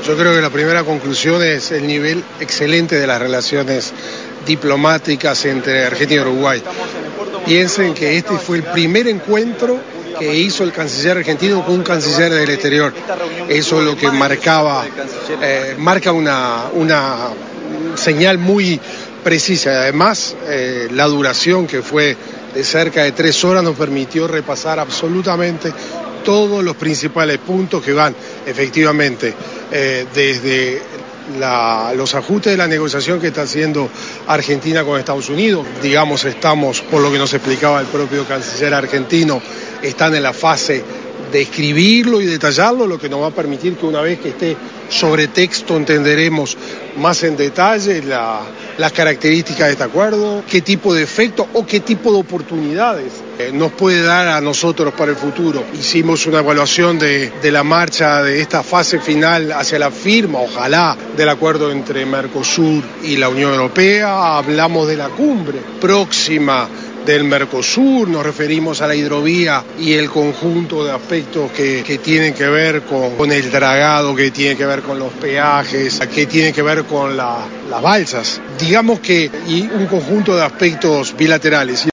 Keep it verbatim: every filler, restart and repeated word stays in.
Yo creo que la primera conclusión es el nivel excelente de las relaciones diplomáticas entre Argentina y Uruguay. Piensen que este fue el primer encuentro que hizo el canciller argentino con un canciller del exterior. Eso es lo que marcaba, eh, marca una, una señal muy precisa. Además, eh, la duración, que fue de cerca de tres horas, nos permitió repasar absolutamente todos los principales puntos que van efectivamente eh, desde la, los ajustes de la negociación que está haciendo Argentina con Estados Unidos. Digamos, estamos, por lo que nos explicaba el propio canciller argentino, están en la fase de escribirlo y detallarlo, lo que nos va a permitir que una vez que esté sobre texto entenderemos más en detalle la, las características de este acuerdo, qué tipo de efectos o qué tipo de oportunidades eh, nos puede dar a nosotros para el futuro. Hicimos una evaluación de, de la marcha de esta fase final hacia la firma, ojalá, del acuerdo entre Mercosur y la Unión Europea. Hablamos de la cumbre próxima del Mercosur, nos referimos a la hidrovía y el conjunto de aspectos que, que tienen que ver con, con el dragado, que tienen que ver con los peajes, que tienen que ver con la, las balsas, digamos que, y un conjunto de aspectos bilaterales.